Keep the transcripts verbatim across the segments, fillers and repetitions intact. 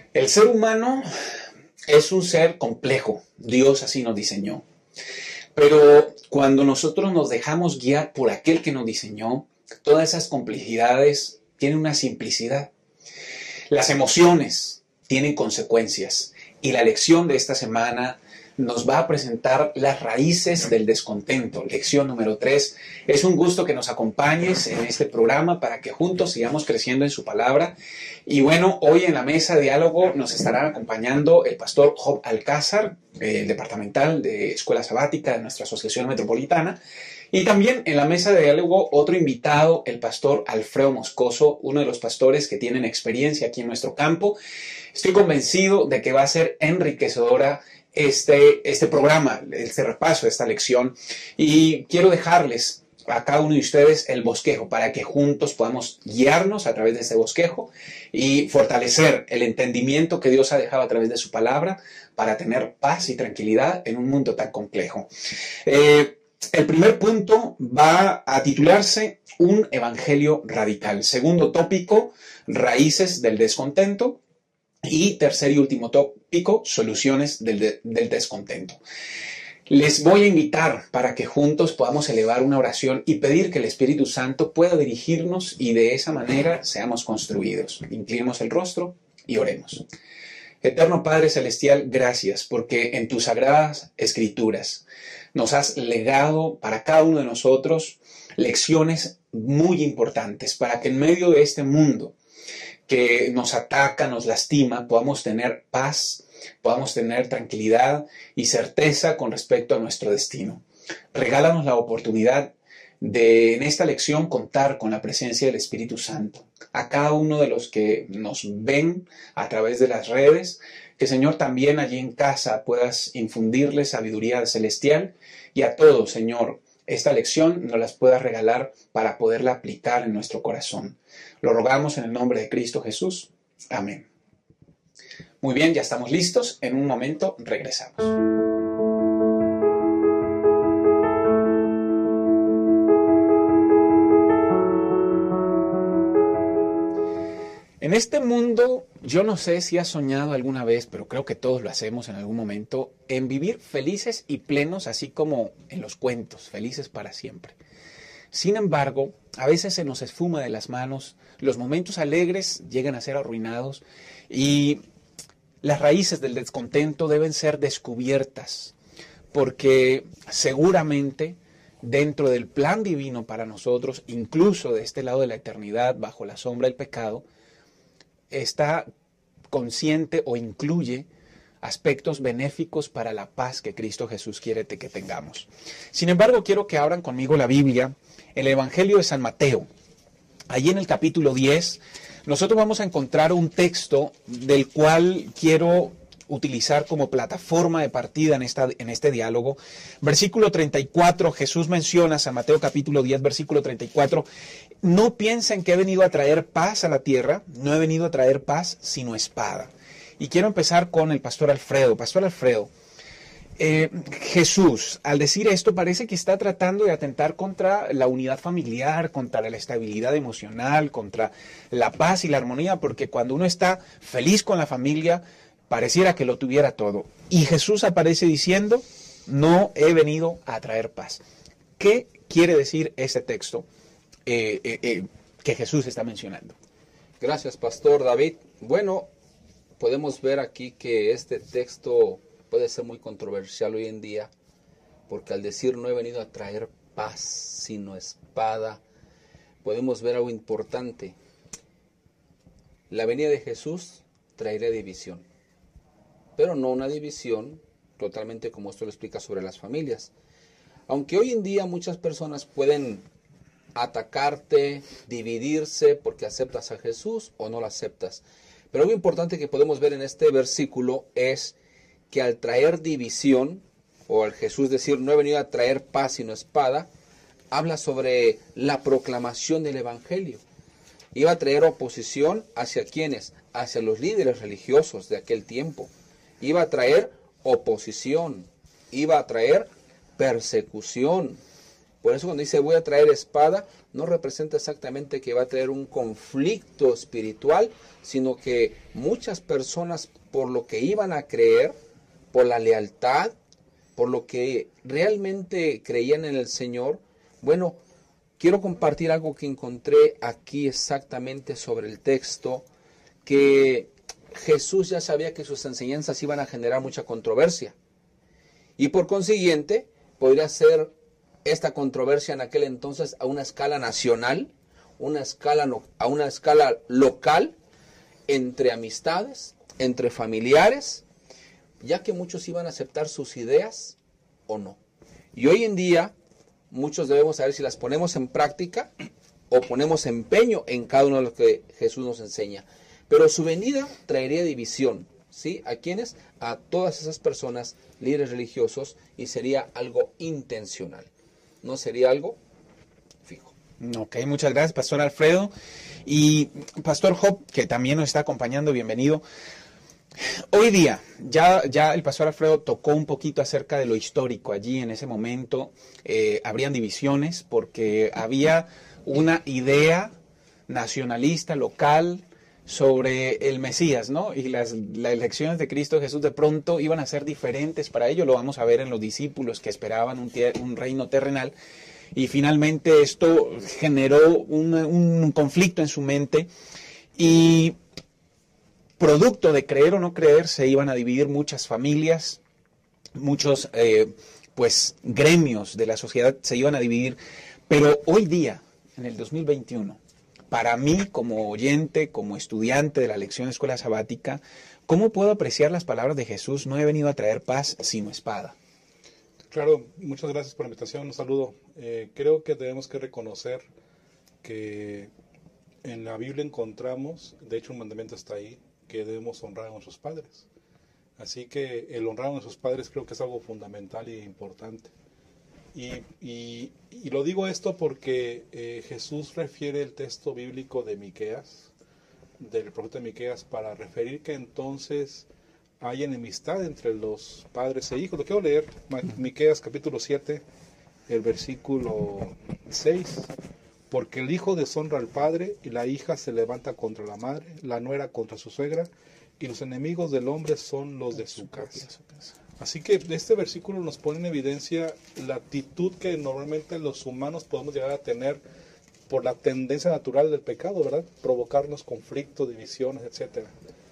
El ser humano es un ser complejo, Dios así nos diseñó. Pero cuando nosotros nos dejamos guiar por aquel que nos diseñó, todas esas complejidades tienen una simplicidad. Las emociones tienen consecuencias y la lección de esta semana nos va a presentar las raíces del descontento. Lección número tres. Es un gusto que nos acompañes en este programa para que juntos sigamos creciendo en su palabra. Y bueno, hoy en la mesa de diálogo nos estará acompañando el pastor Job Alcázar, el departamental de Escuela Sabática de nuestra Asociación Metropolitana. Y también en la mesa de diálogo otro invitado, el pastor Alfredo Moscoso, uno de los pastores que tienen experiencia aquí en nuestro campo. Estoy convencido de que va a ser enriquecedora este, este programa, este repaso de esta lección. Y quiero dejarles a cada uno de ustedes el bosquejo para que juntos podamos guiarnos a través de este bosquejo y fortalecer el entendimiento que Dios ha dejado a través de su palabra para tener paz y tranquilidad en un mundo tan complejo. Eh, El primer punto va a titularse Un Evangelio Radical. Segundo tópico, raíces del descontento. Y tercer y último tópico, soluciones del, de, del descontento. Les voy a invitar para que juntos podamos elevar una oración y pedir que el Espíritu Santo pueda dirigirnos y de esa manera seamos construidos. Inclinemos el rostro y oremos. Eterno Padre Celestial, gracias porque en tus sagradas escrituras nos has legado para cada uno de nosotros lecciones muy importantes para que en medio de este mundo que nos ataca, nos lastima, podamos tener paz, podamos tener tranquilidad y certeza con respecto a nuestro destino. Regálanos la oportunidad de en esta lección contar con la presencia del Espíritu Santo. A cada uno de los que nos ven a través de las redes, que Señor también allí en casa puedas infundirle sabiduría celestial y a todos, Señor, esta lección nos las puedas regalar para poderla aplicar en nuestro corazón. Lo rogamos en el nombre de Cristo Jesús. Amén. Muy bien, ya estamos listos. En un momento regresamos. En este mundo, yo no sé si has soñado alguna vez, pero creo que todos lo hacemos en algún momento, en vivir felices y plenos, así como en los cuentos, felices para siempre. Sin embargo, a veces se nos esfuma de las manos, los momentos alegres llegan a ser arruinados y las raíces del descontento deben ser descubiertas, porque seguramente dentro del plan divino para nosotros, incluso de este lado de la eternidad, bajo la sombra del pecado, está consciente o incluye aspectos benéficos para la paz que Cristo Jesús quiere que tengamos. Sin embargo, quiero que abran conmigo la Biblia, el Evangelio de San Mateo. Allí en el capítulo diez, nosotros vamos a encontrar un texto del cual quiero utilizar como plataforma de partida en, esta, en este diálogo. Versículo treinta y cuatro, Jesús menciona, San Mateo capítulo diez, versículo treinta y cuatro, no piensen que he venido a traer paz a la tierra, no he venido a traer paz sino espada. Y quiero empezar con el pastor Alfredo. Pastor Alfredo, eh, Jesús, al decir esto, parece que está tratando de atentar contra la unidad familiar, contra la estabilidad emocional, contra la paz y la armonía, porque cuando uno está feliz con la familia, pareciera que lo tuviera todo. Y Jesús aparece diciendo, no he venido a traer paz. ¿Qué quiere decir ese texto eh, eh, eh, que Jesús está mencionando? Gracias, Pastor David. Bueno, podemos ver aquí que este texto puede ser muy controversial hoy en día, porque al decir no he venido a traer paz, sino espada, podemos ver algo importante. La venida de Jesús traerá división, pero no una división totalmente como esto lo explica sobre las familias. Aunque hoy en día muchas personas pueden atacarte, dividirse porque aceptas a Jesús o no lo aceptas. Pero algo importante que podemos ver en este versículo es que al traer división, o al Jesús decir no he venido a traer paz sino espada, habla sobre la proclamación del Evangelio. Iba a traer oposición hacia quienes, hacia los líderes religiosos de aquel tiempo. Iba a traer oposición, iba a traer persecución, Por eso cuando dice voy a traer espada, no representa exactamente que va a traer un conflicto espiritual, sino que muchas personas, por lo que iban a creer, por la lealtad, por lo que realmente creían en el Señor, bueno, quiero compartir algo que encontré aquí exactamente sobre el texto, que Jesús ya sabía que sus enseñanzas iban a generar mucha controversia. Y por consiguiente, podría ser esta controversia en aquel entonces a una escala nacional, una escala no, a una escala local, entre amistades, entre familiares, ya que muchos iban a aceptar sus ideas o no. Y hoy en día, muchos debemos saber si las ponemos en práctica o ponemos empeño en cada uno de lo que Jesús nos enseña. Pero su venida traería división, ¿sí? ¿A quiénes? A todas esas personas, líderes religiosos, y sería algo intencional. No sería algo fijo. Ok, muchas gracias, Pastor Alfredo. Y Pastor Job, que también nos está acompañando, bienvenido. Hoy día, ya, ya el Pastor Alfredo tocó un poquito acerca de lo histórico. Allí en ese momento eh, habrían divisiones porque había una idea nacionalista, local, sobre el Mesías, ¿no? Y las, las elecciones de Cristo Jesús de pronto iban a ser diferentes para ello. Lo vamos a ver en los discípulos que esperaban un, un reino terrenal. Y finalmente esto generó un, un conflicto en su mente. Y producto de creer o no creer, se iban a dividir muchas familias, muchos eh, pues gremios de la sociedad se iban a dividir. Pero hoy día, en el dos mil veintiuno, para mí, como oyente, como estudiante de la lección de escuela sabática, ¿cómo puedo apreciar las palabras de Jesús? No he venido a traer paz, sino espada. Claro, muchas gracias por la invitación, un saludo. Eh, creo que tenemos que reconocer que en la Biblia encontramos, de hecho un mandamiento está ahí, que debemos honrar a nuestros padres. Así que el honrar a nuestros padres creo que es algo fundamental e importante. Y, y, y lo digo esto porque eh, Jesús refiere el texto bíblico de Miqueas, del profeta Miqueas, para referir que entonces hay enemistad entre los padres e hijos. Lo quiero leer, Miqueas capítulo siete, el versículo seis. Porque el hijo deshonra al padre y la hija se levanta contra la madre, la nuera contra su suegra, y los enemigos del hombre son los de su casa. Así que este versículo nos pone en evidencia la actitud que normalmente los humanos podemos llegar a tener por la tendencia natural del pecado, ¿verdad? Provocarnos conflictos, divisiones, etcétera.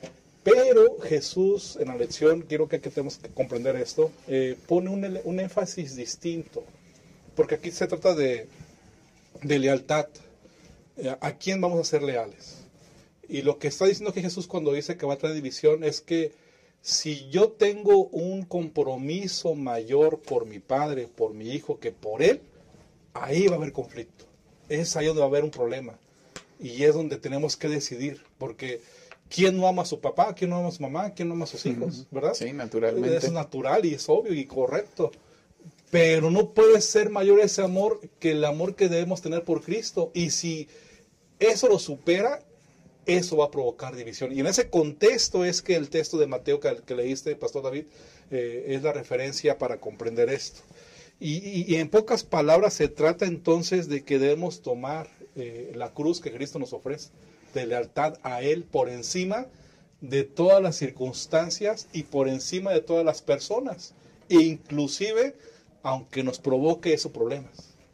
Pero Jesús, en la lección, quiero que, que tenemos que comprender esto, eh, pone un, un énfasis distinto, porque aquí se trata de, de lealtad. Eh, ¿A quién vamos a ser leales? Y lo que está diciendo que Jesús cuando dice que va a traer división es que si yo tengo un compromiso mayor por mi padre, por mi hijo, que por él, ahí va a haber conflicto. Es ahí donde va a haber un problema. Y es donde tenemos que decidir, porque ¿quién no ama a su papá? ¿Quién no ama a su mamá? ¿Quién no ama a sus hijos? ¿Verdad? Sí, naturalmente. Es natural y es obvio y correcto. Pero no puede ser mayor ese amor que el amor que debemos tener por Cristo. Y si eso lo supera, eso va a provocar división. Y en ese contexto es que el texto de Mateo que, que leíste, Pastor David, eh, es la referencia para comprender esto. Y, y, y en pocas palabras se trata entonces de que debemos tomar eh, la cruz que Cristo nos ofrece, de lealtad a Él por encima de todas las circunstancias y por encima de todas las personas, e inclusive aunque nos provoque eso problemas.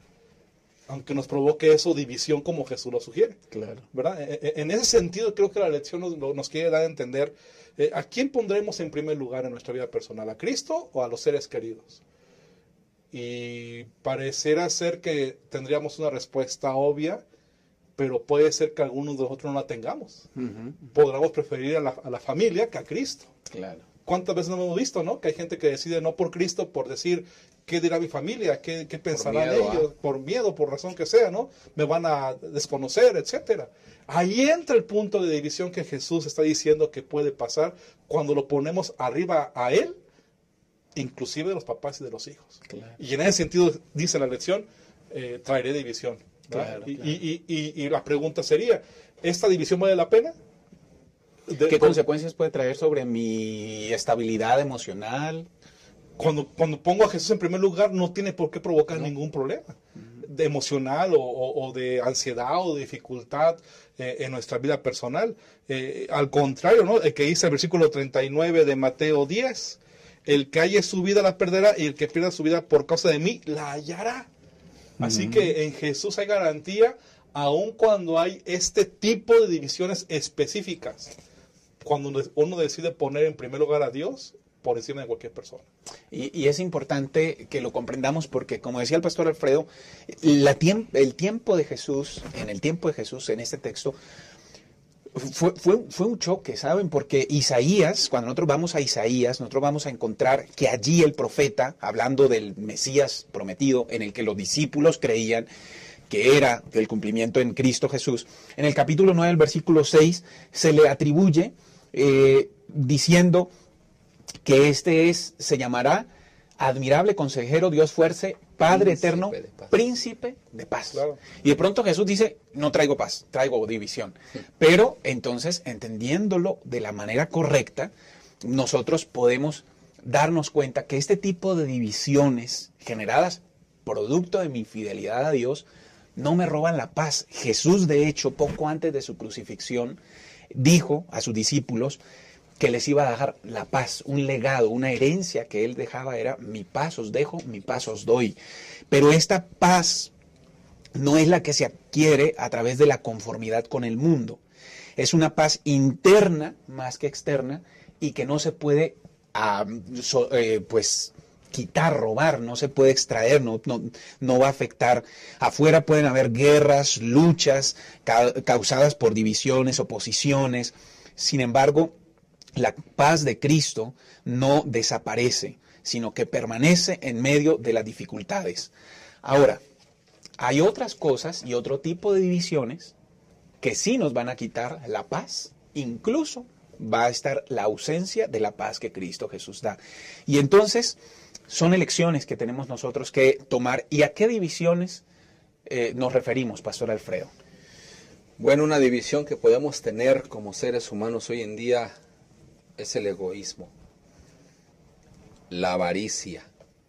Aunque nos provoque eso división como Jesús lo sugiere. Claro. ¿Verdad? En ese sentido creo que la lección nos, nos quiere dar a entender eh, ¿a quién pondremos en primer lugar en nuestra vida personal? ¿A Cristo o a los seres queridos? Y pareciera ser que tendríamos una respuesta obvia, pero puede ser que algunos de nosotros no la tengamos. Uh-huh. Podríamos preferir a la, a la familia que a Cristo. Claro. ¿Cuántas veces no hemos visto, no? Que hay gente que decide no por Cristo, por decir, ¿qué dirá mi familia? ¿Qué, qué pensarán por miedo, ellos? ¿Ah? Por miedo, por razón que sea, ¿no? Me van a desconocer, etcétera. Ahí entra el punto de división que Jesús está diciendo que puede pasar cuando lo ponemos arriba a Él, inclusive de los papás y de los hijos. Claro. Y en ese sentido, dice la lección, eh, traeré división. Claro, y, claro. Y, y, y, y la pregunta sería, ¿esta división vale la pena? De, ¿Qué consecuencias puede traer sobre mi estabilidad emocional? cuando, cuando pongo a Jesús en primer lugar, no tiene por qué provocar no. ningún problema de emocional o, o, o de ansiedad o de dificultad eh, en nuestra vida personal. Eh, al contrario, ¿no? El que dice el versículo treinta y nueve de Mateo diez, el que halle su vida la perderá y el que pierda su vida por causa de mí la hallará. Así uh-huh. que en Jesús hay garantía, aun cuando hay este tipo de divisiones específicas. Cuando uno decide poner en primer lugar a Dios por encima de cualquier persona. Y, y es importante que lo comprendamos porque, como decía el pastor Alfredo, la tiemp- el tiempo de Jesús, en el tiempo de Jesús, en este texto, fue, fue, fue un choque, ¿saben? Porque Isaías, cuando nosotros vamos a Isaías, nosotros vamos a encontrar que allí el profeta, hablando del Mesías prometido, en el que los discípulos creían que era el cumplimiento en Cristo Jesús, en el capítulo nueve, el versículo seis, se le atribuye eh, diciendo que este es, se llamará admirable consejero, Dios fuerte, Padre príncipe eterno, de príncipe de paz. Claro. Y de pronto Jesús dice, no traigo paz, traigo división. Sí. Pero entonces, entendiéndolo de la manera correcta, nosotros podemos darnos cuenta que este tipo de divisiones generadas producto de mi infidelidad a Dios no me roban la paz. Jesús, de hecho, poco antes de su crucifixión, dijo a sus discípulos que les iba a dejar la paz, un legado, una herencia que él dejaba era, mi paz os dejo, mi paz os doy. Pero esta paz no es la que se adquiere a través de la conformidad con el mundo. Es una paz interna más que externa y que no se puede, uh, so, eh, pues, quitar, robar, no se puede extraer, no, no, no va a afectar. Afuera pueden haber guerras, luchas ca- causadas por divisiones, oposiciones. Sin embargo, la paz de Cristo no desaparece, sino que permanece en medio de las dificultades. Ahora, hay otras cosas y otro tipo de divisiones que sí nos van a quitar la paz, incluso va a estar la ausencia de la paz que Cristo Jesús da. Y entonces son elecciones que tenemos nosotros que tomar. ¿Y a qué divisiones eh, nos referimos, Pastor Alfredo? Bueno, una división que podemos tener como seres humanos hoy en día es el egoísmo, la avaricia.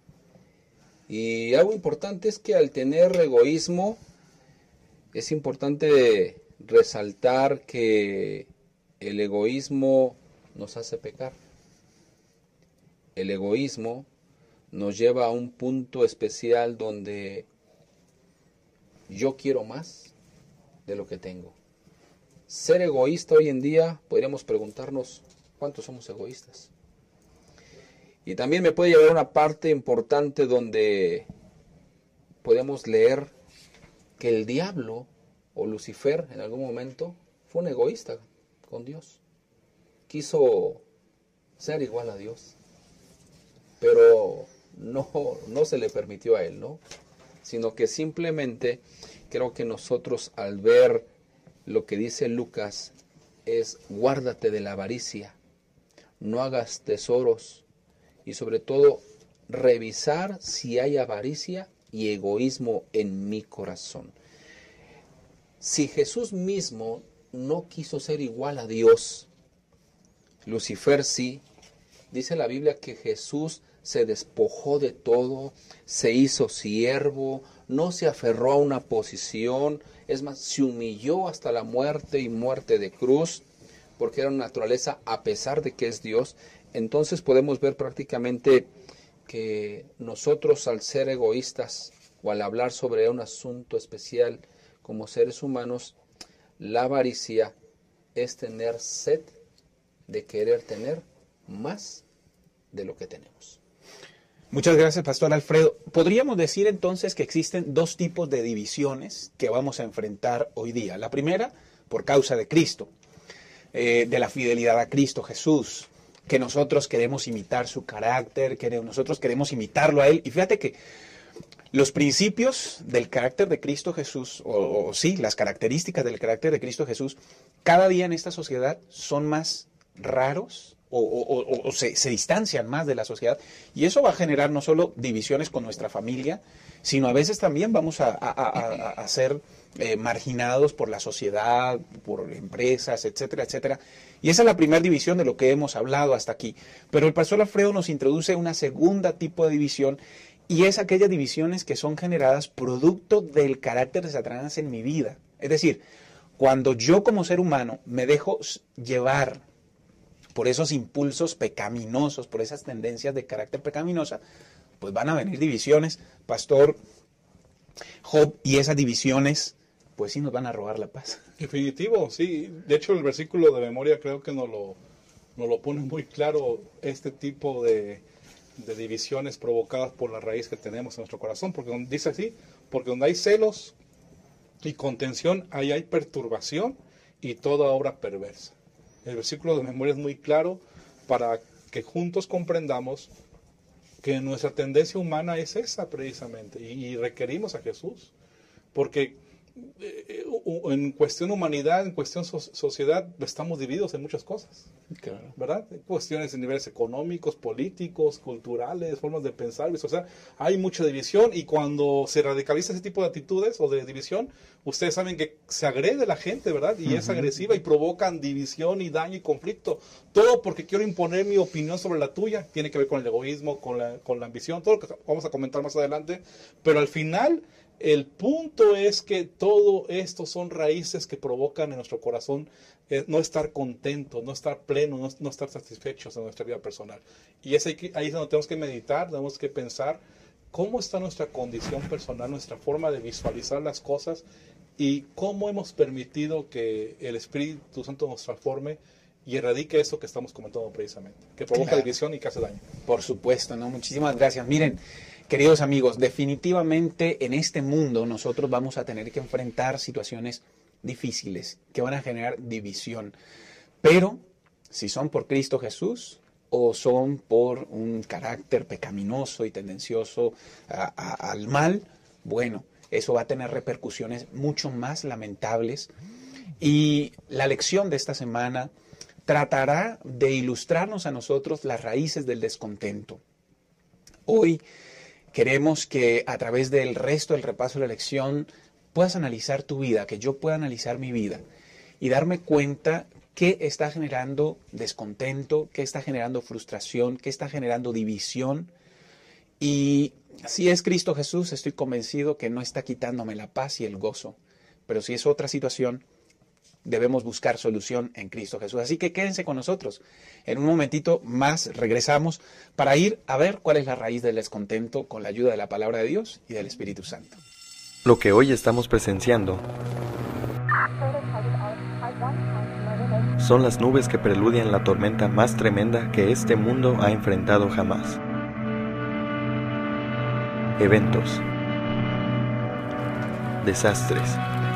Y algo importante es que al tener egoísmo, es importante resaltar que el egoísmo nos hace pecar. El egoísmo nos lleva a un punto especial donde yo quiero más de lo que tengo. Ser egoísta hoy en día, podríamos preguntarnos, ¿cuántos somos egoístas? Y también me puede llevar a una parte importante donde podemos leer que el diablo o Lucifer en algún momento fue un egoísta con Dios. Quiso ser igual a Dios, pero no, no se le permitió a él, ¿no? Sino que simplemente creo que nosotros al ver lo que dice Lucas es guárdate de la avaricia, no hagas tesoros y sobre todo revisar si hay avaricia y egoísmo en mi corazón. Si Jesús mismo no quiso ser igual a Dios, Lucifer sí, dice la Biblia que Jesús se despojó de todo, se hizo siervo, no se aferró a una posición, es más, se humilló hasta la muerte y muerte de cruz, porque era una naturaleza a pesar de que es Dios. Entonces podemos ver prácticamente que nosotros al ser egoístas o al hablar sobre un asunto especial como seres humanos, la avaricia es tener sed de querer tener más de lo que tenemos. Muchas gracias, Pastor Alfredo. Podríamos decir entonces que existen dos tipos de divisiones que vamos a enfrentar hoy día. La primera, por causa de Cristo, eh, de la fidelidad a Cristo Jesús, que nosotros queremos imitar su carácter, que nosotros queremos imitarlo a Él. Y fíjate que los principios del carácter de Cristo Jesús, o, o sí, las características del carácter de Cristo Jesús, cada día en esta sociedad son más raros o, o, o, o se, se distancian más de la sociedad. Y eso va a generar no solo divisiones con nuestra familia, sino a veces también vamos a, a, a, a ser eh, marginados por la sociedad, por empresas, etcétera, etcétera. Y esa es la primera división de lo que hemos hablado hasta aquí. Pero el pastor Alfredo nos introduce una segunda tipo de división, y es aquellas divisiones que son generadas producto del carácter de Satanás en mi vida. Es decir, cuando yo como ser humano me dejo llevar por esos impulsos pecaminosos, por esas tendencias de carácter pecaminosa, pues van a venir divisiones, Pastor Job, y esas divisiones, pues sí nos van a robar la paz. Definitivo, sí. De hecho, el versículo de memoria creo que nos lo, nos lo pone muy claro, este tipo de, de divisiones provocadas por la raíz que tenemos en nuestro corazón, porque dice así, porque donde hay celos y contención, ahí hay perturbación y toda obra perversa. El versículo de memoria es muy claro para que juntos comprendamos que nuestra tendencia humana es esa precisamente, y, y requerimos a Jesús, porque eh, en cuestión humanidad, en cuestión so- sociedad, estamos divididos en muchas cosas, Claro. ¿verdad? En cuestiones en niveles económicos, políticos, culturales, formas de pensar, o sea, hay mucha división, y cuando se radicaliza ese tipo de actitudes o de división, ustedes saben que se agrede la gente, ¿verdad? Y uh-huh. es agresiva y provocan división y daño y conflicto. Todo porque quiero imponer mi opinión sobre la tuya. Tiene que ver con el egoísmo, con la, con la ambición, todo lo que vamos a comentar más adelante. Pero al final, el punto es que todo esto son raíces que provocan en nuestro corazón eh, no estar contentos, no estar plenos, no, no estar satisfechos en nuestra vida personal. Y es ahí, ahí es donde tenemos que meditar, tenemos que pensar cómo está nuestra condición personal, nuestra forma de visualizar las cosas, y cómo hemos permitido que el Espíritu Santo nos transforme y erradique eso que estamos comentando precisamente, que provoca claro. división y que hace daño. Por supuesto, ¿no? Muchísimas gracias. Miren, queridos amigos, definitivamente en este mundo nosotros vamos a tener que enfrentar situaciones difíciles que van a generar división. Pero si son por Cristo Jesús o son por un carácter pecaminoso y tendencioso a, a, al mal, bueno, eso va a tener repercusiones mucho más lamentables. Y la lección de esta semana tratará de ilustrarnos a nosotros las raíces del descontento. Hoy queremos que a través del resto del repaso de la lección puedas analizar tu vida, que yo pueda analizar mi vida y darme cuenta qué está generando descontento, qué está generando frustración, qué está generando división. Y si es Cristo Jesús, estoy convencido que no está quitándome la paz y el gozo. Pero si es otra situación, debemos buscar solución en Cristo Jesús. Así que quédense con nosotros. En un momentito más regresamos para ir a ver cuál es la raíz del descontento con la ayuda de la palabra de Dios y del Espíritu Santo. Lo que hoy estamos presenciando son las nubes que preludian la tormenta más tremenda que este mundo ha enfrentado jamás. Eventos, desastres,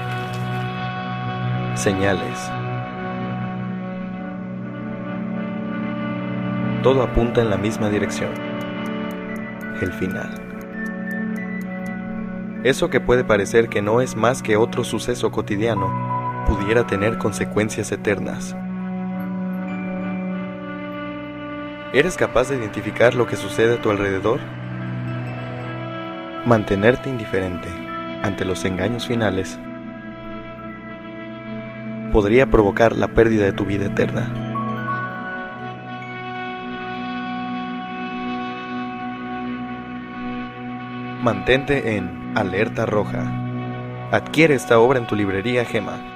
señales. Todo apunta en la misma dirección: el final. Eso que puede parecer que no es más que otro suceso cotidiano, pudiera tener consecuencias eternas. ¿Eres capaz de identificar lo que sucede a tu alrededor? Mantenerte indiferente ante los engaños finales podría provocar la pérdida de tu vida eterna. Mantente en Alerta Roja. Adquiere esta obra en tu librería Gema.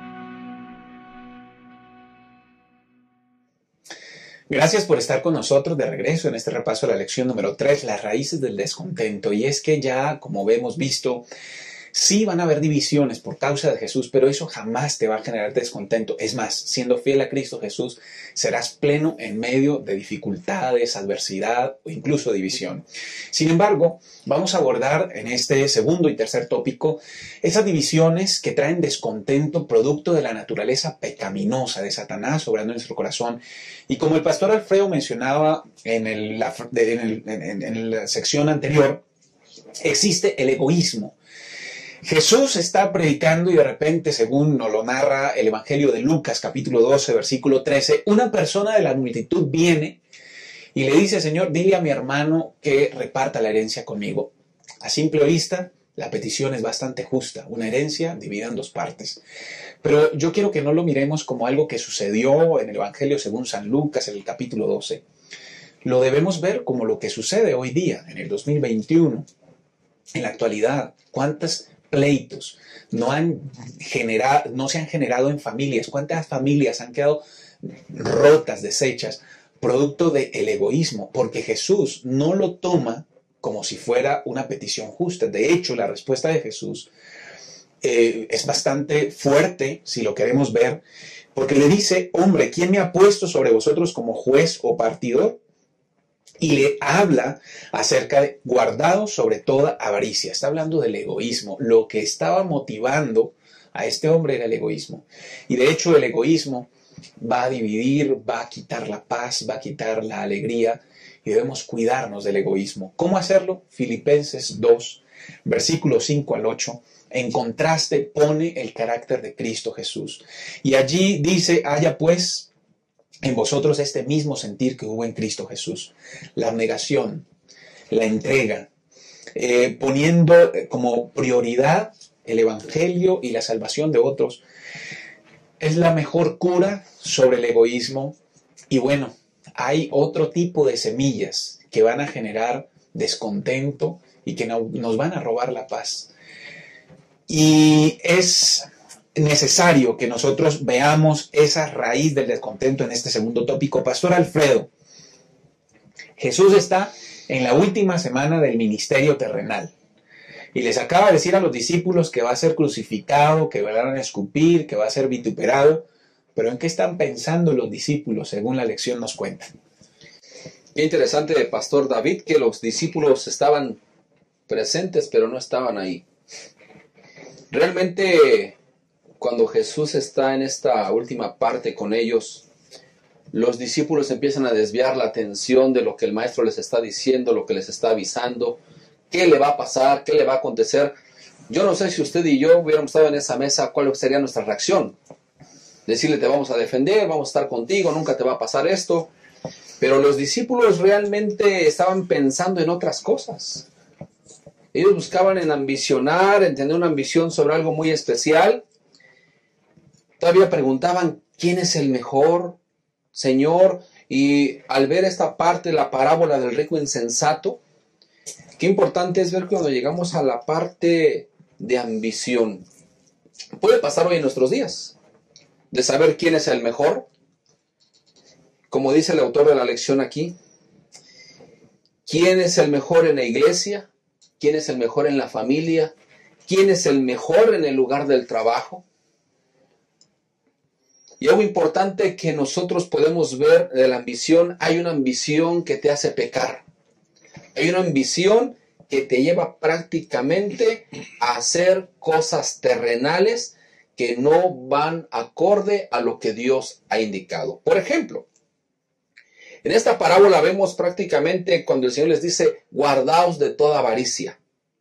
Gracias por estar con nosotros de regreso en este repaso de la lección número tres, las raíces del descontento. Y es que ya, como hemos visto, sí van a haber divisiones por causa de Jesús, pero eso jamás te va a generar descontento. Es más, siendo fiel a Cristo Jesús, serás pleno en medio de dificultades, adversidad o incluso división. Sin embargo, vamos a abordar en este segundo y tercer tópico esas divisiones que traen descontento producto de la naturaleza pecaminosa de Satanás obrando en nuestro corazón. Y como el pastor Alfredo mencionaba en, el, la, en, el, en, en la sección anterior, existe el egoísmo. Jesús está predicando y de repente, según nos lo narra el Evangelio de Lucas, capítulo doce, versículo trece, una persona de la multitud viene y le dice: Señor, dile a mi hermano que reparta la herencia conmigo. A simple vista, la petición es bastante justa, una herencia dividida en dos partes. Pero yo quiero que no lo miremos como algo que sucedió en el Evangelio según San Lucas, en el capítulo doce. Lo debemos ver como lo que sucede hoy día, en el dos mil veintiuno, en la actualidad. ¿Cuántos pleitos no, han generado, no se han generado en familias? ¿Cuántas familias han quedado rotas, deshechas, producto del egoísmo? Porque Jesús no lo toma como si fuera una petición justa. De hecho, la respuesta de Jesús eh, es bastante fuerte, si lo queremos ver, porque le dice: hombre, ¿quién me ha puesto sobre vosotros como juez o partidor? Y le habla acerca de guardados sobre toda avaricia. Está hablando del egoísmo. Lo que estaba motivando a este hombre era el egoísmo. Y de hecho el egoísmo va a dividir, va a quitar la paz, va a quitar la alegría. Y debemos cuidarnos del egoísmo. ¿Cómo hacerlo? Filipenses dos, versículos cinco al ocho. En contraste pone el carácter de Cristo Jesús. Y allí dice: haya pues en vosotros este mismo sentir que hubo en Cristo Jesús. La abnegación, la entrega, eh, poniendo como prioridad el Evangelio y la salvación de otros, es la mejor cura sobre el egoísmo. Y bueno, hay otro tipo de semillas que van a generar descontento y que no, nos van a robar la paz. Y es necesario que nosotros veamos esa raíz del descontento en este segundo tópico. Pastor Alfredo, Jesús está en la última semana del ministerio terrenal y les acaba de decir a los discípulos que va a ser crucificado, que van a escupir, que va a ser vituperado. Pero ¿en qué están pensando los discípulos según la lección nos cuenta? Qué interesante, Pastor David, que los discípulos estaban presentes pero no estaban ahí. Realmente, cuando Jesús está en esta última parte con ellos, los discípulos empiezan a desviar la atención de lo que el maestro les está diciendo, lo que les está avisando, qué le va a pasar, qué le va a acontecer. Yo no sé si usted y yo hubiéramos estado en esa mesa, cuál sería nuestra reacción. Decirle: te vamos a defender, vamos a estar contigo, nunca te va a pasar esto. Pero los discípulos realmente estaban pensando en otras cosas. Ellos buscaban en ambicionar, en tener una ambición sobre algo muy especial. Todavía preguntaban: ¿quién es el mejor, Señor? Y al ver esta parte, la parábola del rico insensato, qué importante es ver cuando llegamos a la parte de ambición. Puede pasar hoy en nuestros días, de saber quién es el mejor. Como dice el autor de la lección aquí, ¿quién es el mejor en la iglesia? ¿Quién es el mejor en la familia? ¿Quién es el mejor en el lugar del trabajo? Y algo importante que nosotros podemos ver de la ambición: hay una ambición que te hace pecar. Hay una ambición que te lleva prácticamente a hacer cosas terrenales que no van acorde a lo que Dios ha indicado. Por ejemplo, en esta parábola vemos prácticamente cuando el Señor les dice: guardaos de toda avaricia.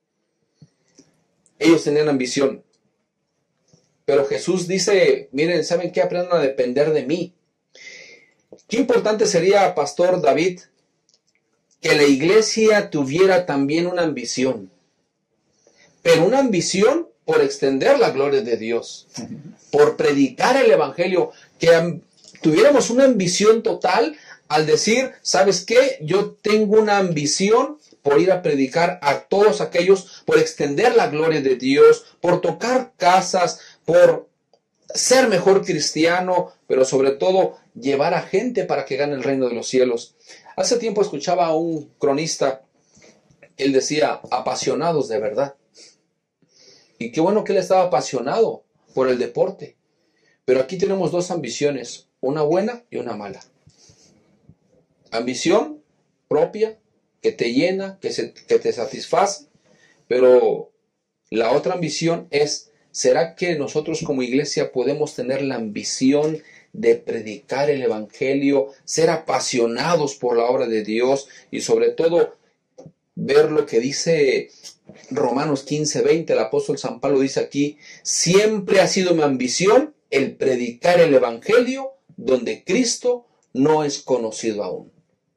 Ellos tenían ambición. Pero Jesús dice: miren, ¿saben qué? Aprendan a depender de mí. Qué importante sería, Pastor David, que la iglesia tuviera también una ambición. Pero una ambición por extender la gloria de Dios, por predicar el Evangelio, que tuviéramos una ambición total al decir: ¿sabes qué? Yo tengo una ambición por ir a predicar a todos aquellos, por extender la gloria de Dios, por tocar casas, por ser mejor cristiano, pero sobre todo llevar a gente para que gane el reino de los cielos. Hace tiempo escuchaba a un cronista, él decía: apasionados de verdad. Y qué bueno que él estaba apasionado por el deporte. Pero aquí tenemos dos ambiciones, una buena y una mala. Ambición propia, que te llena, que, se, que te satisface, pero la otra ambición es: ¿será que nosotros como iglesia podemos tener la ambición de predicar el Evangelio, ser apasionados por la obra de Dios y sobre todo ver lo que dice Romanos quince, veinte. El apóstol San Pablo dice aquí: siempre ha sido mi ambición el predicar el evangelio donde Cristo no es conocido aún.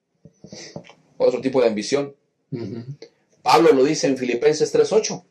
Otro tipo de ambición. Uh-huh. Pablo lo dice en Filipenses tres, ocho.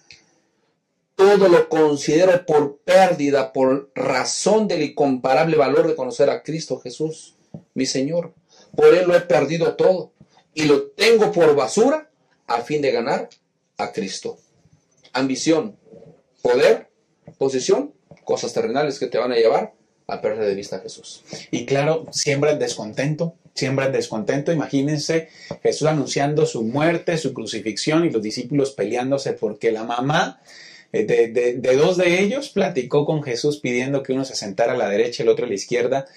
Todo lo considero por pérdida, por razón del incomparable valor de conocer a Cristo Jesús, mi Señor. Por Él lo he perdido todo y lo tengo por basura a fin de ganar a Cristo. Ambición, poder, posición, cosas terrenales que te van a llevar a perder de vista a Jesús. Y claro, siembra el descontento, siembra el descontento. Imagínense Jesús anunciando su muerte, su crucifixión y los discípulos peleándose porque la mamá de, de, de dos de ellos platicó con Jesús pidiendo que uno se sentara a la derecha y el otro a la izquierda.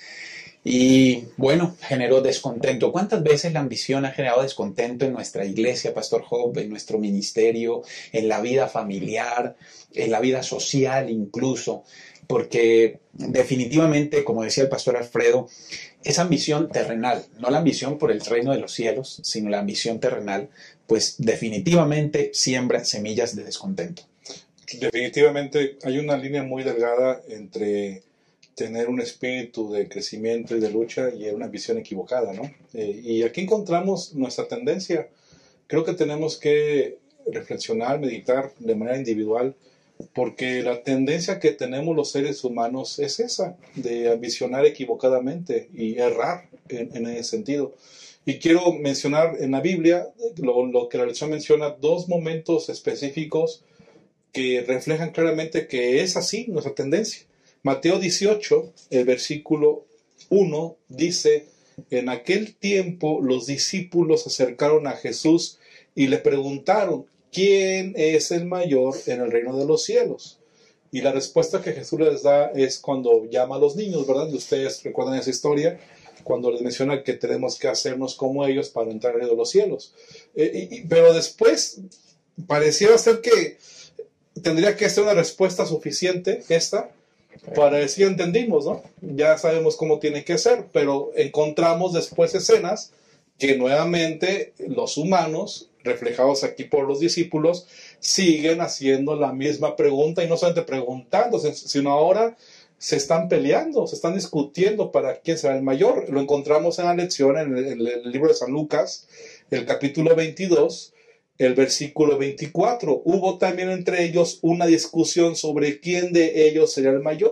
Y bueno, generó descontento. ¿Cuántas veces la ambición ha generado descontento en nuestra iglesia, Pastor Job, en nuestro ministerio, en la vida familiar, en la vida social incluso? Porque definitivamente, como decía el pastor Alfredo, esa ambición terrenal, no la ambición por el reino de los cielos, sino la ambición terrenal, pues definitivamente siembra semillas de descontento. Definitivamente hay una línea muy delgada entre tener un espíritu de crecimiento y de lucha y una visión equivocada, ¿no? Eh, y aquí encontramos nuestra tendencia. Creo que tenemos que reflexionar, meditar de manera individual, porque la tendencia que tenemos los seres humanos es esa, de ambicionar equivocadamente y errar en, en ese sentido. Y quiero mencionar en la Biblia, lo, lo que la lección menciona, dos momentos específicos que reflejan claramente que es así nuestra tendencia. Mateo dieciocho, el versículo uno, dice: en aquel tiempo los discípulos se acercaron a Jesús y le preguntaron: ¿quién es el mayor en el reino de los cielos? Y la respuesta que Jesús les da es cuando llama a los niños, ¿verdad? Y ustedes recuerdan esa historia, cuando les menciona que tenemos que hacernos como ellos para entrar al reino de los cielos. Eh, y, pero después pareciera ser que tendría que ser una respuesta suficiente esta para decir entendimos, ¿no? Ya sabemos cómo tiene que ser, pero encontramos después escenas que nuevamente los humanos, reflejados aquí por los discípulos, siguen haciendo la misma pregunta, y no solamente preguntando, sino ahora se están peleando, se están discutiendo para quién será el mayor. Lo encontramos en la lección, en el, en el libro de San Lucas, el capítulo veintidós, el versículo veinticuatro. Hubo también entre ellos una discusión sobre quién de ellos sería el mayor.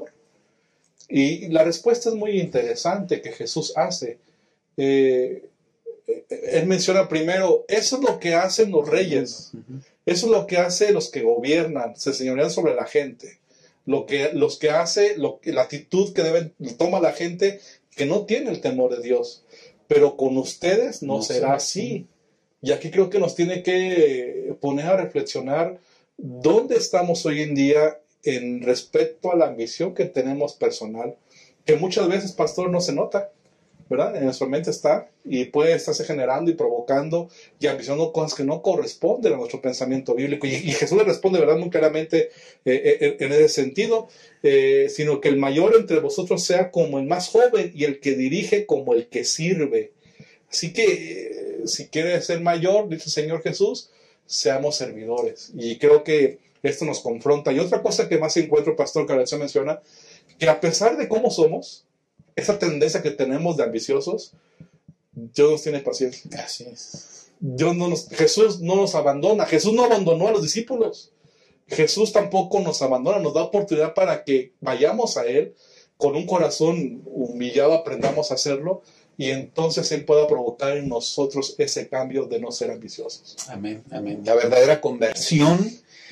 Y la respuesta es muy interesante que Jesús hace. Eh, él menciona primero, eso es lo que hacen los reyes, eso es lo que hacen los que gobiernan, se señorean sobre la gente, lo que, los que hace, lo, la actitud que deben, toma la gente que no tiene el temor de Dios. Pero con ustedes no, no será así. Y aquí creo que nos tiene que poner a reflexionar dónde estamos hoy en día en respecto a la ambición que tenemos personal, que muchas veces, pastor, no se nota, ¿verdad? En nuestra mente está y puede estarse generando y provocando y ambicionando cosas que no corresponden a nuestro pensamiento bíblico. Y, y Jesús le responde, ¿verdad?, muy claramente eh, en, en ese sentido, eh, sino que el mayor entre vosotros sea como el más joven y el que dirige como el que sirve. Así que eh, si quieres ser mayor, dice el Señor Jesús, seamos servidores. Y creo que esto nos confronta. Y otra cosa que más encuentro, pastor, que la lección menciona, que a pesar de cómo somos, esa tendencia que tenemos de ambiciosos, Dios nos tiene paciencia. Así es. Dios no nos, Jesús no nos abandona. Jesús no abandonó a los discípulos. Jesús tampoco nos abandona. Nos da oportunidad para que vayamos a Él con un corazón humillado, aprendamos a hacerlo, y entonces Él pueda provocar en nosotros ese cambio de no ser ambiciosos. Amén, amén. La verdadera conversión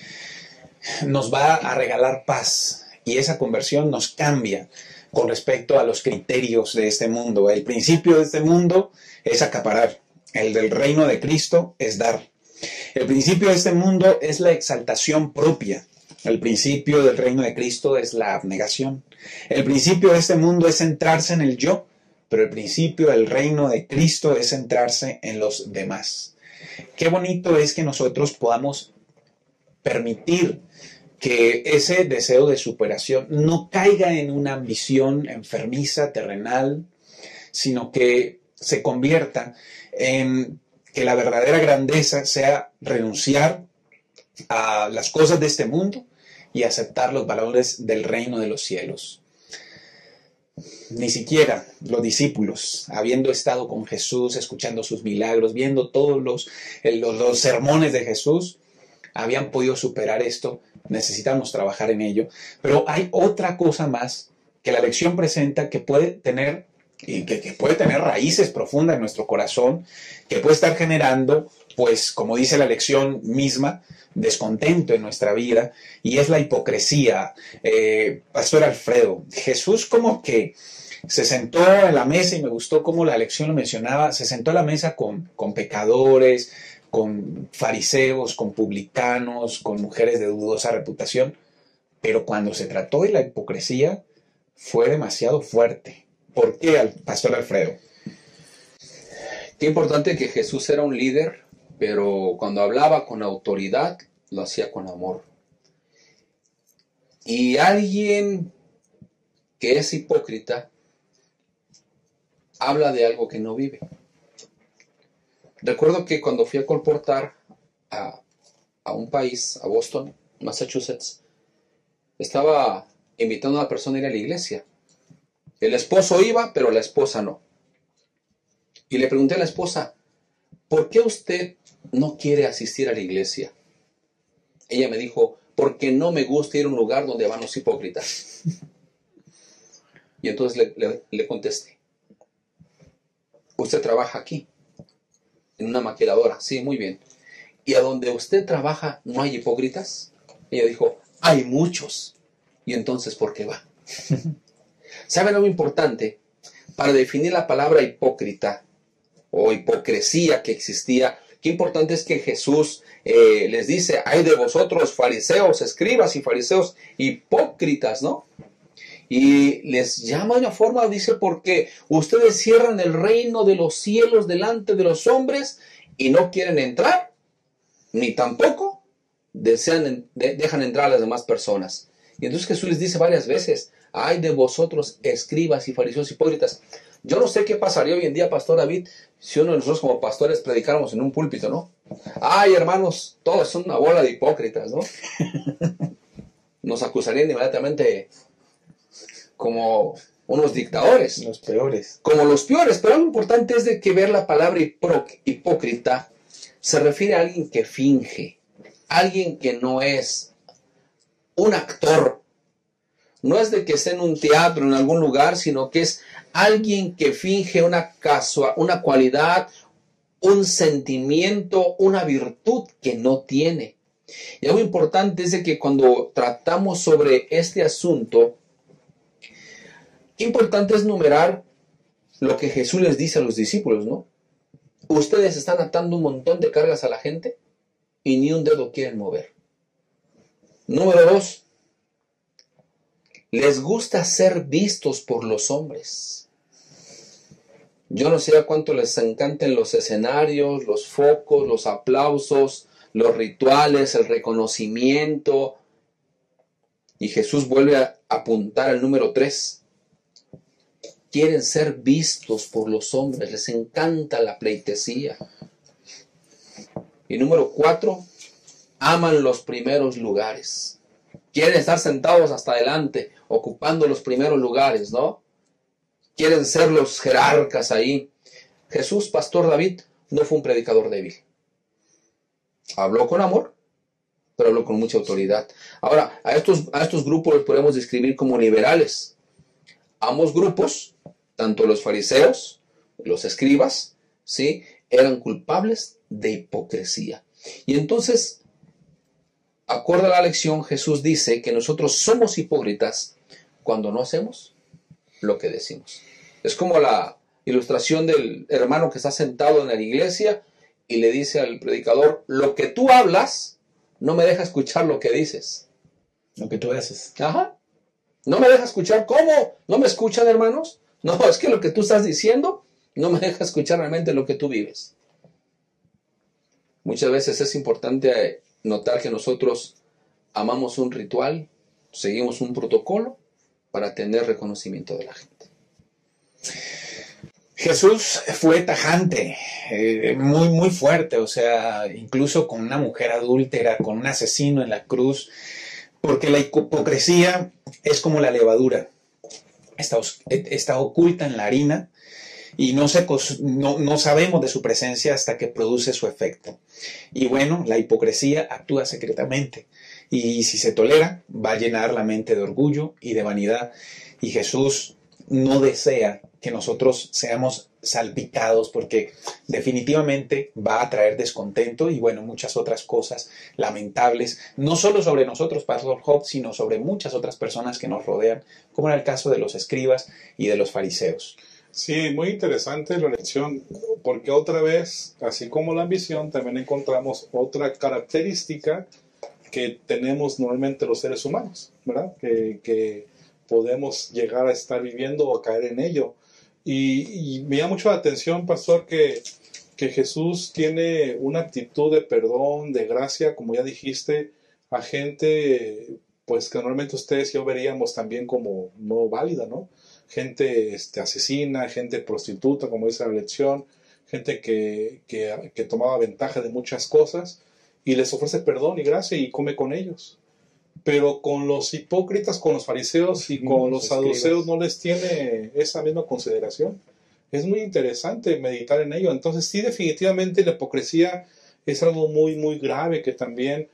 nos va a regalar paz, y esa conversión nos cambia con respecto a los criterios de este mundo. El principio de este mundo es acaparar. El del reino de Cristo es dar. El principio de este mundo es la exaltación propia. El principio del reino de Cristo es la abnegación. El principio de este mundo es centrarse en el yo, pero el principio del reino de Cristo es centrarse en los demás. Qué bonito es que nosotros podamos permitir que ese deseo de superación no caiga en una ambición enfermiza, terrenal, sino que se convierta en que la verdadera grandeza sea renunciar a las cosas de este mundo y aceptar los valores del reino de los cielos. Ni siquiera los discípulos, habiendo estado con Jesús, escuchando sus milagros, viendo todos los, los, los sermones de Jesús, habían podido superar esto. Necesitamos trabajar en ello. Pero hay otra cosa más que la lección presenta que puede tener, y que, que puede tener raíces profundas en nuestro corazón, que puede estar generando, pues, como dice la lección misma, descontento en nuestra vida, y es la hipocresía. Eh, Pastor Alfredo, Jesús como que se sentó en la mesa, y me gustó cómo la lección lo mencionaba, se sentó a la mesa con, con pecadores, con fariseos, con publicanos, con mujeres de dudosa reputación, pero cuando se trató de la hipocresía, fue demasiado fuerte. ¿Por qué, Pastor Alfredo? Qué importante que Jesús era un líder, pero cuando hablaba con autoridad, lo hacía con amor. Y alguien que es hipócrita, habla de algo que no vive. Recuerdo que cuando fui a colportar a, a un país, a Boston, Massachusetts, estaba invitando a una persona a ir a la iglesia. El esposo iba, pero la esposa no. Y le pregunté a la esposa, ¿por qué usted no quiere asistir a la iglesia? Ella me dijo, porque no me gusta ir a un lugar donde van los hipócritas. Y entonces le, le, le contesté, ¿usted trabaja aquí? En una maquiladora. Sí, muy bien. ¿Y a donde usted trabaja no hay hipócritas? Ella dijo, hay muchos. Y entonces, ¿por qué va? ¿Saben algo importante? Para definir la palabra hipócrita o hipocresía que existía, qué importante es que Jesús eh, les dice, hay de vosotros fariseos, escribas y fariseos hipócritas, ¿no? Y les llama de una forma, dice, porque ustedes cierran el reino de los cielos delante de los hombres y no quieren entrar, ni tampoco desean, de, dejan entrar a las demás personas. Y entonces Jesús les dice varias veces, ay de vosotros escribas y fariseos hipócritas. Yo no sé qué pasaría hoy en día, Pastor David, si uno de nosotros como pastores predicáramos en un púlpito, ¿no? Ay, hermanos, todos son una bola de hipócritas, ¿no? Nos acusarían inmediatamente como unos dictadores. Los peores. Como los peores. Pero algo importante es de que ver la palabra hipócrita se refiere a alguien que finge, alguien que no es un actor. No es de que esté en un teatro, en algún lugar, sino que es alguien que finge una, casua, una cualidad, un sentimiento, una virtud que no tiene. Y algo importante es de que cuando tratamos sobre este asunto, qué importante es numerar lo que Jesús les dice a los discípulos, ¿no? Ustedes están atando un montón de cargas a la gente y ni un dedo quieren mover. Número dos, les gusta ser vistos por los hombres. Yo no sé a cuánto les encantan los escenarios, los focos, los aplausos, los rituales, el reconocimiento. Y Jesús vuelve a apuntar al número tres. Quieren ser vistos por los hombres, les encanta la pleitesía. Y número cuatro, aman los primeros lugares. Quieren estar sentados hasta adelante, ocupando los primeros lugares, ¿no? Quieren ser los jerarcas ahí. Jesús, Pastor David, no fue un predicador débil. Habló con amor, pero habló con mucha autoridad. Ahora, a estos, a estos grupos los podemos describir como liberales. Ambos grupos, tanto los fariseos, los escribas, ¿sí?, eran culpables de hipocresía. Y entonces, acorde a la lección, Jesús dice que nosotros somos hipócritas cuando no hacemos lo que decimos. Es como la ilustración del hermano que está sentado en la iglesia y le dice al predicador, lo que tú hablas no me deja escuchar lo que dices. Lo que tú haces. Ajá. No me deja escuchar. ¿Cómo? ¿No me escuchan, hermanos? No, es que lo que tú estás diciendo no me deja escuchar realmente lo que tú vives. Muchas veces es importante notar que nosotros amamos un ritual, seguimos un protocolo para tener reconocimiento de la gente. Jesús fue tajante, eh, muy, muy fuerte, o sea, incluso con una mujer adúltera, con un asesino en la cruz, porque la hipocresía es como la levadura, está, está oculta en la harina y no, se, no, no sabemos de su presencia hasta que produce su efecto. Y bueno, la hipocresía actúa secretamente y si se tolera va a llenar la mente de orgullo y de vanidad, y Jesús no desea que nosotros seamos salpicados, porque definitivamente va a traer descontento y bueno, muchas otras cosas lamentables, no solo sobre nosotros, Pastor Job, sino sobre muchas otras personas que nos rodean, como era el caso de los escribas y de los fariseos. Sí, muy interesante la lección, porque otra vez, así como la ambición, también encontramos otra característica que tenemos normalmente los seres humanos, ¿verdad? Que, que podemos llegar a estar viviendo o a caer en ello. Y, y me llama mucho la atención, pastor, que, que Jesús tiene una actitud de perdón, de gracia, como ya dijiste, a gente pues que normalmente ustedes y yo veríamos también como no válida, ¿no? Gente este, asesina, gente prostituta, como dice la lección, gente que, que, que tomaba ventaja de muchas cosas, y les ofrece perdón y gracia y come con ellos. Pero con los hipócritas, con los fariseos y con los saduceos no les tiene esa misma consideración. Es muy interesante meditar en ello. Entonces sí, definitivamente la hipocresía es algo muy, muy grave que también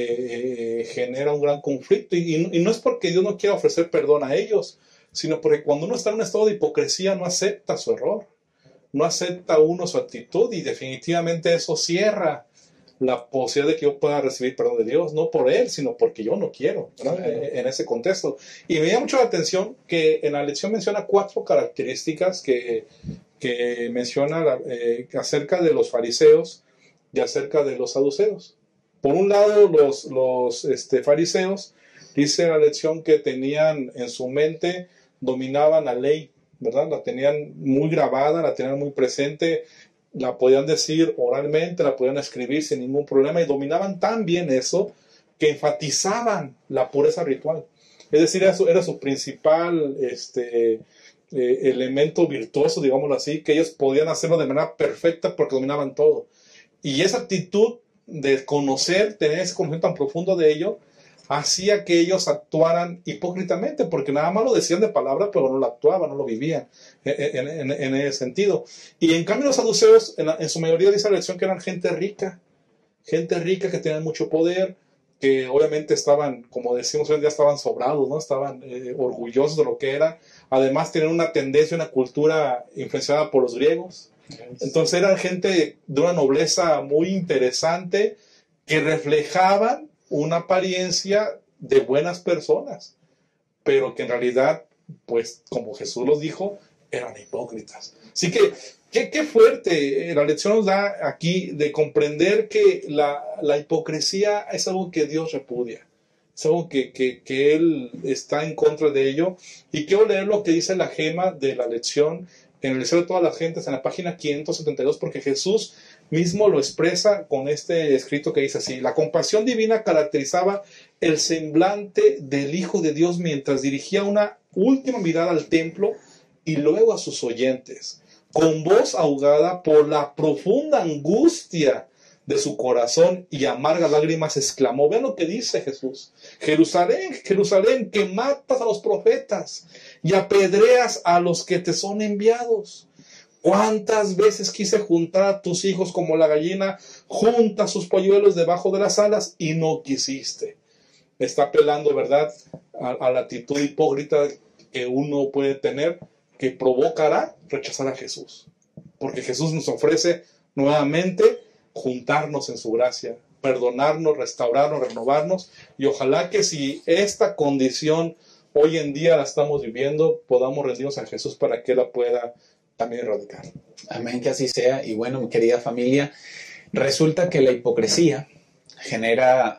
eh, genera un gran conflicto. Y, y no es porque Dios no quiera ofrecer perdón a ellos, sino porque cuando uno está en un estado de hipocresía no acepta su error, no acepta uno su actitud, y definitivamente eso cierra la posibilidad de que yo pueda recibir perdón de Dios, no por Él, sino porque yo no quiero, ¿verdad? Claro. En ese contexto. Y me llama mucho la atención que en la lección menciona cuatro características que, que menciona eh, acerca de los fariseos y acerca de los saduceos. Por un lado, los, los este, fariseos, dice la lección que tenían en su mente, dominaban la ley, ¿verdad? La tenían muy grabada, la tenían muy presente, la podían decir oralmente, la podían escribir sin ningún problema, y dominaban tan bien eso que enfatizaban la pureza ritual. Es decir, eso era su principal este, eh, elemento virtuoso, digámoslo así, que ellos podían hacerlo de manera perfecta porque dominaban todo. Y esa actitud de conocer, tener ese conocimiento tan profundo de ello, hacía que ellos actuaran hipócritamente, porque nada más lo decían de palabra, pero no lo actuaban, no lo vivían en, en, en, en ese sentido. Y en cambio los saduceos, en, la, en su mayoría dice la lección que eran gente rica, gente rica que tenían mucho poder, que obviamente estaban, como decimos hoy en día, estaban sobrados, ¿no? Estaban eh, orgullosos de lo que eran. Además tenían una tendencia, una cultura influenciada por los griegos. Entonces eran gente de una nobleza muy interesante, que reflejaban una apariencia de buenas personas, pero que en realidad, pues como Jesús los dijo, eran hipócritas. Así que, qué, qué fuerte la lección nos da aquí de comprender que la, la hipocresía es algo que Dios repudia, es algo que, que, que Él está en contra de ello. Y quiero leer lo que dice la gema de la lección en el Deseo de todas las gentes, en la página quinientos setenta y dos, porque Jesús mismo lo expresa con este escrito que dice así: la compasión divina caracterizaba el semblante del Hijo de Dios mientras dirigía una última mirada al templo y luego a sus oyentes. Con voz ahogada por la profunda angustia de su corazón y amargas lágrimas exclamó, vean lo que dice Jesús: Jerusalén, Jerusalén, que matas a los profetas y apedreas a los que te son enviados. ¿Cuántas veces quise juntar a tus hijos como la gallina junta sus polluelos debajo de las alas y no quisiste? Está apelando, ¿verdad?, a, a la actitud hipócrita que uno puede tener, que provocará rechazar a Jesús. Porque Jesús nos ofrece nuevamente juntarnos en su gracia, perdonarnos, restaurarnos, renovarnos, y ojalá que si esta condición hoy en día la estamos viviendo, podamos rendirnos a Jesús para que Él la pueda también erradicar. Amén, que así sea. Y bueno, mi querida familia, resulta que la hipocresía genera,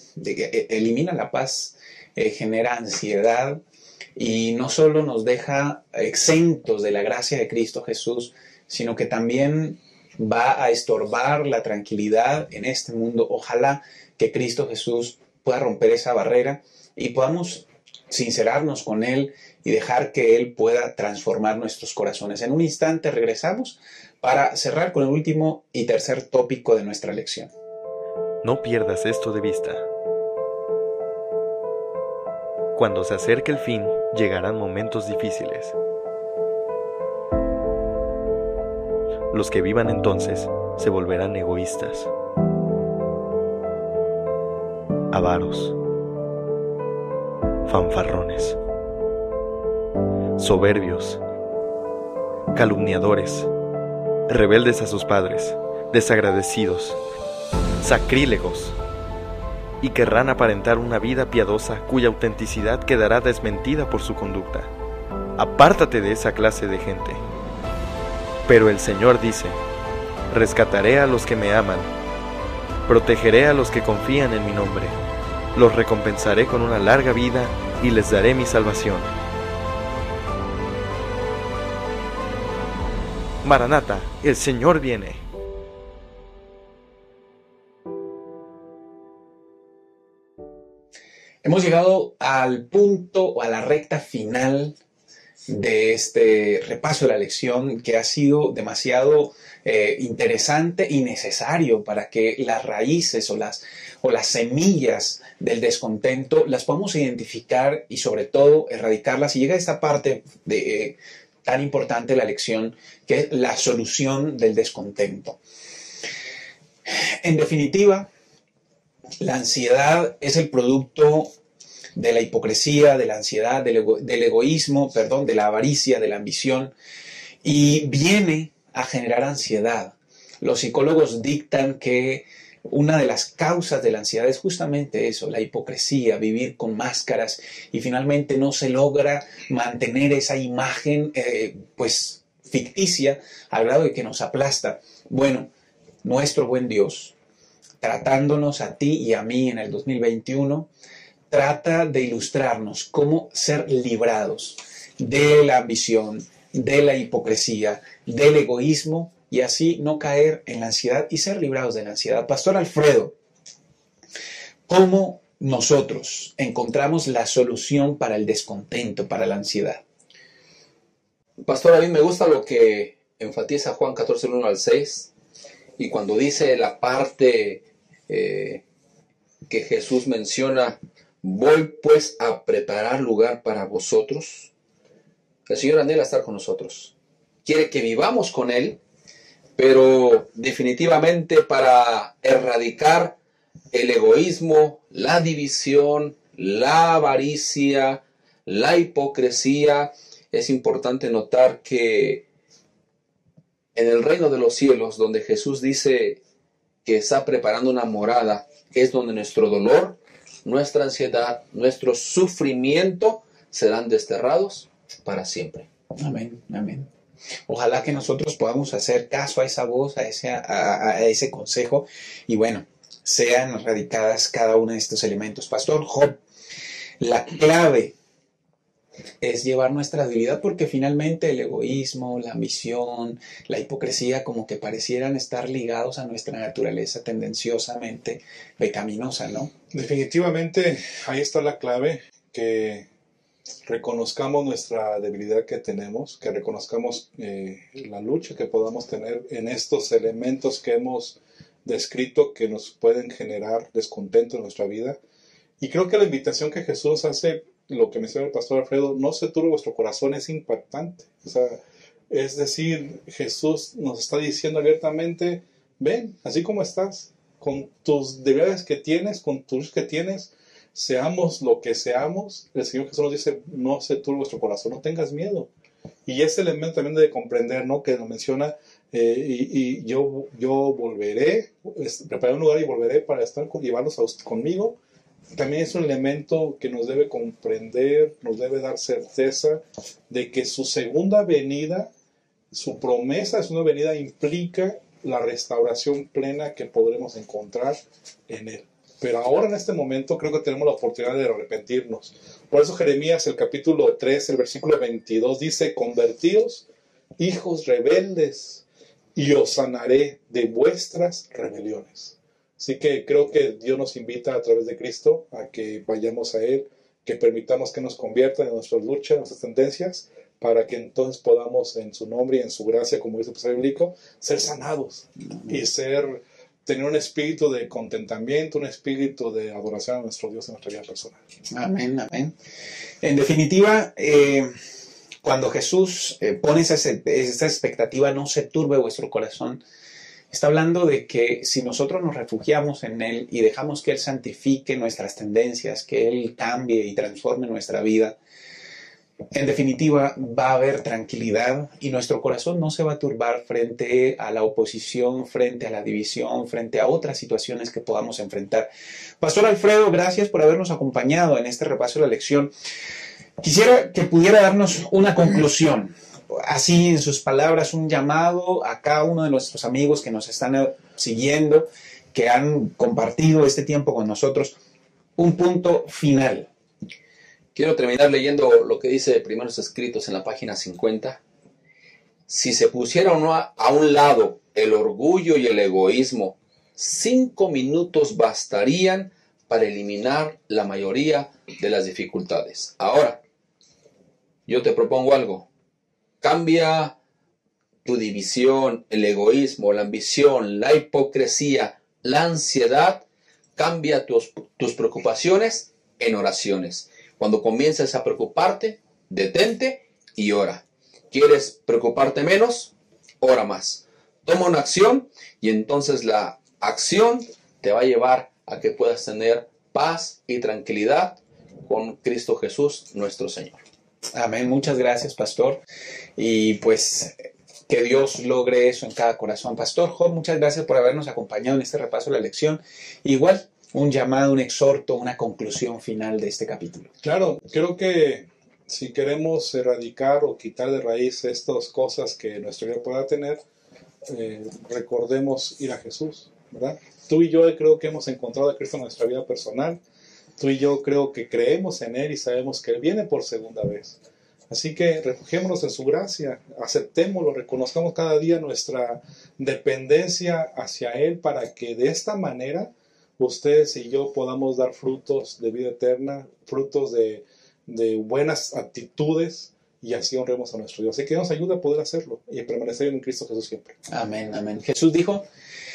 elimina la paz, eh, genera ansiedad, y no solo nos deja exentos de la gracia de Cristo Jesús, sino que también va a estorbar la tranquilidad en este mundo. Ojalá que Cristo Jesús pueda romper esa barrera y podamos sincerarnos con Él y dejar que Él pueda transformar nuestros corazones. En un instante regresamos para cerrar con el último y tercer tópico de nuestra lección. No pierdas esto de vista. Cuando se acerque el fin, llegarán momentos difíciles. Los que vivan entonces se volverán egoístas, avaros, fanfarrones, soberbios, calumniadores, rebeldes a sus padres, desagradecidos, sacrílegos, y querrán aparentar una vida piadosa cuya autenticidad quedará desmentida por su conducta. Apártate de esa clase de gente. Pero el Señor dice: rescataré a los que me aman, protegeré a los que confían en mi nombre, los recompensaré con una larga vida y les daré mi salvación. Maranata, el Señor viene. Hemos llegado al punto o a la recta final de este repaso de la lección, que ha sido demasiado eh, interesante y necesario para que las raíces o las, o las semillas del descontento las podamos identificar y sobre todo erradicarlas. Y llega esta parte de, eh, tan importante de la lección, que es la solución del descontento. En definitiva, la ansiedad es el producto de la hipocresía, de la ansiedad, del, ego, del egoísmo, perdón, de la avaricia, de la ambición, y viene a generar ansiedad. Los psicólogos dictan que una de las causas de la ansiedad es justamente eso, la hipocresía, vivir con máscaras, y finalmente no se logra mantener esa imagen eh, pues ficticia al grado de que nos aplasta. Bueno, nuestro buen Dios, tratándonos a ti y a mí en el dos mil veintiuno, trata de ilustrarnos cómo ser librados de la ambición, de la hipocresía, del egoísmo, y así no caer en la ansiedad y ser librados de la ansiedad. Pastor Alfredo, ¿cómo nosotros encontramos la solución para el descontento, para la ansiedad? Pastor, a mí me gusta lo que enfatiza Juan catorce, uno al seis, y cuando dice la parte eh, que Jesús menciona: voy pues a preparar lugar para vosotros. El Señor anhela estar con nosotros. Quiere que vivamos con Él, pero definitivamente para erradicar el egoísmo, la división, la avaricia, la hipocresía, es importante notar que en el reino de los cielos, donde Jesús dice que está preparando una morada, es donde nuestro dolor, nuestra ansiedad, nuestro sufrimiento serán desterrados para siempre. Amén, amén. Ojalá que nosotros podamos hacer caso a esa voz, a ese, a, a ese consejo, y bueno, sean erradicadas cada uno de estos elementos. Pastor Job, la clave es llevar nuestra debilidad, porque finalmente el egoísmo, la ambición, la hipocresía como que parecieran estar ligados a nuestra naturaleza tendenciosamente pecaminosa, ¿no? Definitivamente ahí está la clave, que reconozcamos nuestra debilidad que tenemos, que reconozcamos eh, la lucha que podamos tener en estos elementos que hemos descrito que nos pueden generar descontento en nuestra vida. Y creo que la invitación que Jesús hace, lo que menciona el pastor Alfredo, no se turbe vuestro corazón, es impactante. O sea, es decir, Jesús nos está diciendo abiertamente: ven, así como estás, con tus debilidades que tienes, con tus que tienes, seamos lo que seamos. El Señor Jesús nos dice: no se turbe vuestro corazón, no tengas miedo. Y ese elemento también de comprender, ¿no?, que nos menciona, eh, y, y yo, yo volveré, prepararé un lugar y volveré para estar con, llevarlos a usted, conmigo. También es un elemento que nos debe comprender, nos debe dar certeza de que su segunda venida, su promesa de su segunda venida implica la restauración plena que podremos encontrar en Él. Pero ahora, en este momento, creo que tenemos la oportunidad de arrepentirnos. Por eso Jeremías, el capítulo tres, el versículo veintidós, dice: convertíos, hijos rebeldes, y os sanaré de vuestras rebeliones. Así que creo que Dios nos invita a través de Cristo a que vayamos a Él que permitamos que nos conviertan en nuestras luchas, en nuestras tendencias, para que entonces podamos en su nombre y en su gracia, como dice el pasaje bíblico, ser sanados y ser, tener un espíritu de contentamiento, un espíritu de adoración a nuestro Dios en nuestra vida personal. Amén, amén. En definitiva, eh, cuando Jesús eh, pone esa, esa expectativa, no se turbe vuestro corazón, está hablando de que si nosotros nos refugiamos en Él y dejamos que Él santifique nuestras tendencias, que Él cambie y transforme nuestra vida, en definitiva va a haber tranquilidad y nuestro corazón no se va a turbar frente a la oposición, frente a la división, frente a otras situaciones que podamos enfrentar. Pastor Alfredo, gracias por habernos acompañado en este repaso de la lección. Quisiera que pudiera darnos una conclusión. Así, en sus palabras, un llamado a cada uno de nuestros amigos que nos están siguiendo, que han compartido este tiempo con nosotros, un punto final. Quiero terminar leyendo lo que dice Primeros Escritos en la página cincuenta. Si se pusiera uno a, a un lado el orgullo y el egoísmo, cinco minutos bastarían para eliminar la mayoría de las dificultades. Ahora, yo te propongo algo. Cambia tu división, el egoísmo, la ambición, la hipocresía, la ansiedad. Cambia tus, tus preocupaciones en oraciones. Cuando comiences a preocuparte, detente y ora. ¿Quieres preocuparte menos? Ora más. Toma una acción y entonces la acción te va a llevar a que puedas tener paz y tranquilidad con Cristo Jesús, nuestro Señor. Amén. Muchas gracias, pastor. Y pues que Dios logre eso en cada corazón. Pastor Job, muchas gracias por habernos acompañado en este repaso de la lección. Igual, un llamado, un exhorto, una conclusión final de este capítulo. Claro, creo que si queremos erradicar o quitar de raíz estas cosas que nuestra vida pueda tener, eh, recordemos ir a Jesús, ¿verdad? Tú y yo creo que hemos encontrado a Cristo en nuestra vida personal. Tú y yo creo que creemos en Él y sabemos que Él viene por segunda vez. Así que refugiémonos en su gracia, aceptémoslo, reconozcamos cada día nuestra dependencia hacia Él para que de esta manera ustedes y yo podamos dar frutos de vida eterna, frutos de, de buenas actitudes y así honremos a nuestro Dios. Así que nos ayuda a poder hacerlo y a permanecer en Cristo Jesús siempre. Amén, amén. Jesús dijo,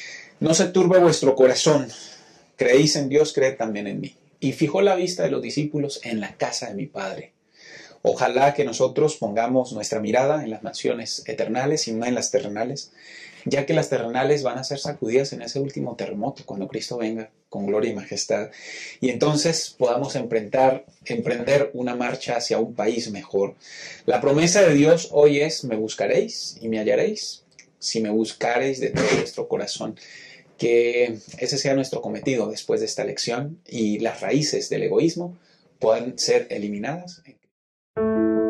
no se turbe vuestro corazón, creéis en Dios, creed también en mí. Y fijó la vista de los discípulos en la casa de mi Padre. Ojalá que nosotros pongamos nuestra mirada en las naciones eternales y no en las terrenales, ya que las terrenales van a ser sacudidas en ese último terremoto, cuando Cristo venga con gloria y majestad. Y entonces podamos emprender, emprender una marcha hacia un país mejor. La promesa de Dios hoy es, me buscaréis y me hallaréis, si me buscaréis de todo vuestro corazón. Que ese sea nuestro cometido después de esta lección y las raíces del egoísmo puedan ser eliminadas.